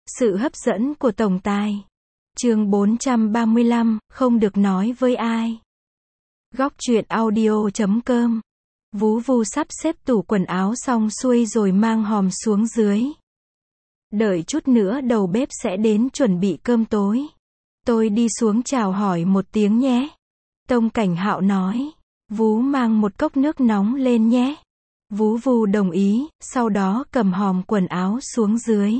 Sự hấp dẫn của tổng tài. Chương 435, không được nói với ai. Góc truyện audio.com. Vú Vu sắp xếp tủ quần áo xong xuôi rồi mang hòm xuống dưới. Đợi chút nữa đầu bếp sẽ đến chuẩn bị cơm tối. Tôi đi xuống chào hỏi một tiếng nhé. Tông Cảnh Hạo nói. Vú mang một cốc nước nóng lên nhé. Vú Vu đồng ý, sau đó cầm hòm quần áo xuống dưới.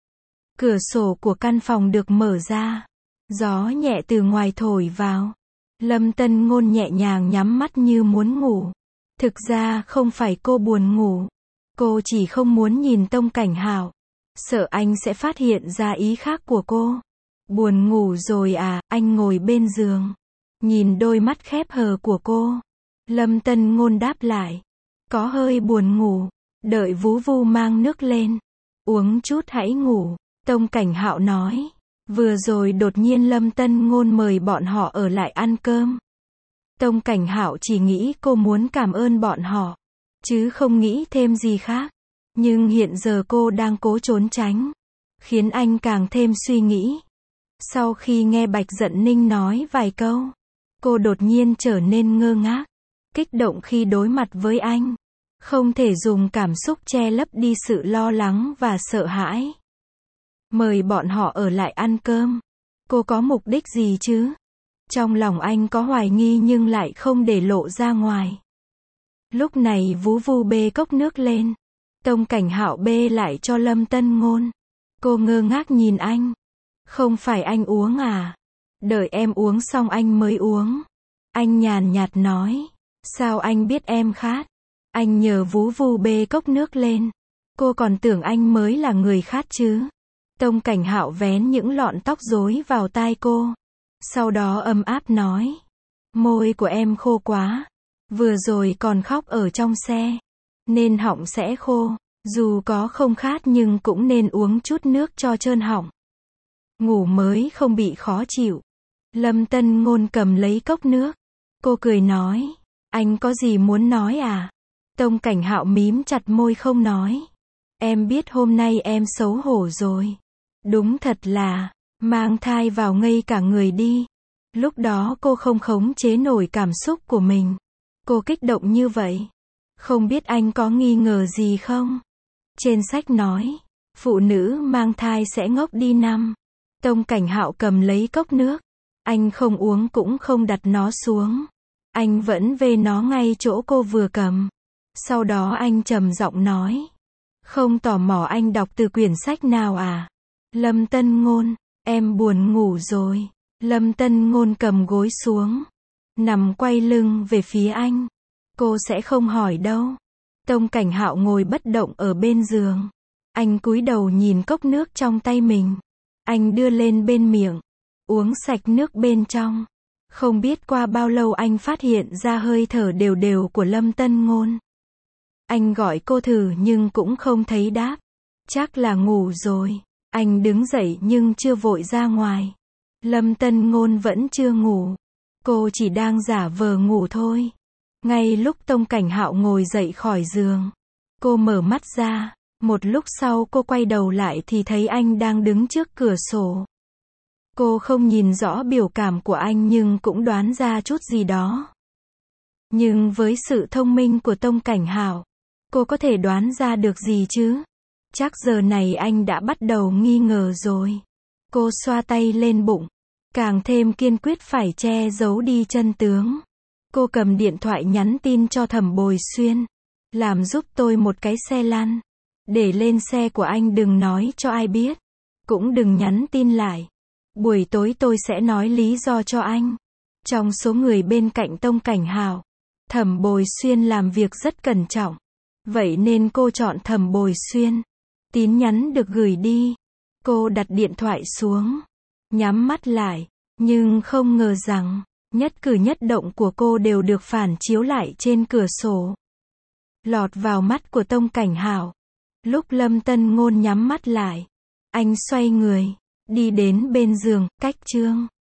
Cửa sổ của căn phòng được mở ra. Gió nhẹ từ ngoài thổi vào. Lâm Tân Ngôn nhẹ nhàng nhắm mắt như muốn ngủ. Thực ra không phải cô buồn ngủ. Cô chỉ không muốn nhìn Tông Cảnh Hạo. Sợ anh sẽ phát hiện ra ý khác của cô. Buồn ngủ rồi à? Anh ngồi bên giường. Nhìn đôi mắt khép hờ của cô. Lâm Tân Ngôn đáp lại. Có hơi buồn ngủ. Đợi Vú Vu mang nước lên. Uống chút hãy ngủ. Tông Cảnh Hạo nói. Vừa rồi đột nhiên Lâm Tân Ngôn mời bọn họ ở lại ăn cơm. Tông Cảnh Hạo chỉ nghĩ cô muốn cảm ơn bọn họ, chứ không nghĩ thêm gì khác. Nhưng hiện giờ cô đang cố trốn tránh, khiến anh càng thêm suy nghĩ. Sau khi nghe Bạch Dận Ninh nói vài câu, cô đột nhiên trở nên ngơ ngác, kích động khi đối mặt với anh. Không thể dùng cảm xúc che lấp đi sự lo lắng và sợ hãi. Mời bọn họ ở lại ăn cơm. Cô có mục đích gì chứ? Trong lòng anh có hoài nghi nhưng lại không để lộ ra ngoài. Lúc này Vú Vu bê cốc nước lên. Tông Cảnh Hạo bê lại cho Lâm Tân Ngôn. Cô ngơ ngác nhìn anh. Không phải anh uống à? Đợi em uống xong anh mới uống. Anh nhàn nhạt nói. Sao anh biết em khát? Anh nhờ Vú Vu bê cốc nước lên. Cô còn tưởng anh mới là người khát chứ. Tông Cảnh Hạo vén những lọn tóc rối vào tai cô. Sau đó ấm áp nói. Môi của em khô quá. Vừa rồi còn khóc ở trong xe. Nên họng sẽ khô. Dù có không khát nhưng cũng nên uống chút nước cho trơn họng. Ngủ mới không bị khó chịu. Lâm Tân Ngôn cầm lấy cốc nước. Cô cười nói. Anh có gì muốn nói à? Tông Cảnh Hạo mím chặt môi không nói. Em biết hôm nay em xấu hổ rồi. Đúng thật là, mang thai vào ngây cả người đi. Lúc đó cô không khống chế nổi cảm xúc của mình. Cô kích động như vậy. Không biết anh có nghi ngờ gì không? Trên sách nói, phụ nữ mang thai sẽ ngốc đi năm. Tông Cảnh Hạo cầm lấy cốc nước. Anh không uống cũng không đặt nó xuống. Anh vẫn vê nó ngay chỗ cô vừa cầm. Sau đó anh trầm giọng nói. Không tò mò anh đọc từ quyển sách nào à? Lâm Tân Ngôn, em buồn ngủ rồi. Lâm Tân Ngôn cầm gối xuống. Nằm quay lưng về phía anh. Cô sẽ không hỏi đâu. Tông Cảnh Hạo ngồi bất động ở bên giường. Anh cúi đầu nhìn cốc nước trong tay mình. Anh đưa lên bên miệng. Uống sạch nước bên trong. Không biết qua bao lâu anh phát hiện ra hơi thở đều đều của Lâm Tân Ngôn. Anh gọi cô thử nhưng cũng không thấy đáp. Chắc là ngủ rồi. Anh đứng dậy nhưng chưa vội ra ngoài. Lâm Tân Ngôn vẫn chưa ngủ. Cô chỉ đang giả vờ ngủ thôi. Ngay lúc Tông Cảnh Hạo ngồi dậy khỏi giường, cô mở mắt ra. Một lúc sau cô quay đầu lại thì thấy anh đang đứng trước cửa sổ. Cô không nhìn rõ biểu cảm của anh nhưng cũng đoán ra chút gì đó. Nhưng với sự thông minh của Tông Cảnh Hạo, cô có thể đoán ra được gì chứ? Chắc giờ này anh đã bắt đầu nghi ngờ rồi. Cô xoa tay lên bụng. Càng thêm kiên quyết phải che giấu đi chân tướng. Cô cầm điện thoại nhắn tin cho Thẩm Bồi Xuyên. Làm giúp tôi một cái xe lăn. Để lên xe của anh đừng nói cho ai biết. Cũng đừng nhắn tin lại. Buổi tối tôi sẽ nói lý do cho anh. Trong số người bên cạnh Tông Cảnh Hạo, Thẩm Bồi Xuyên làm việc rất cẩn trọng. Vậy nên cô chọn Thẩm Bồi Xuyên. Tin nhắn được gửi đi. Cô đặt điện thoại xuống. Nhắm mắt lại. Nhưng không ngờ rằng, nhất cử nhất động của cô đều được phản chiếu lại trên cửa sổ. Lọt vào mắt của Tông Cảnh Hạo. Lúc Lâm Tân Ngôn nhắm mắt lại, anh xoay người, đi đến bên giường, cách chương.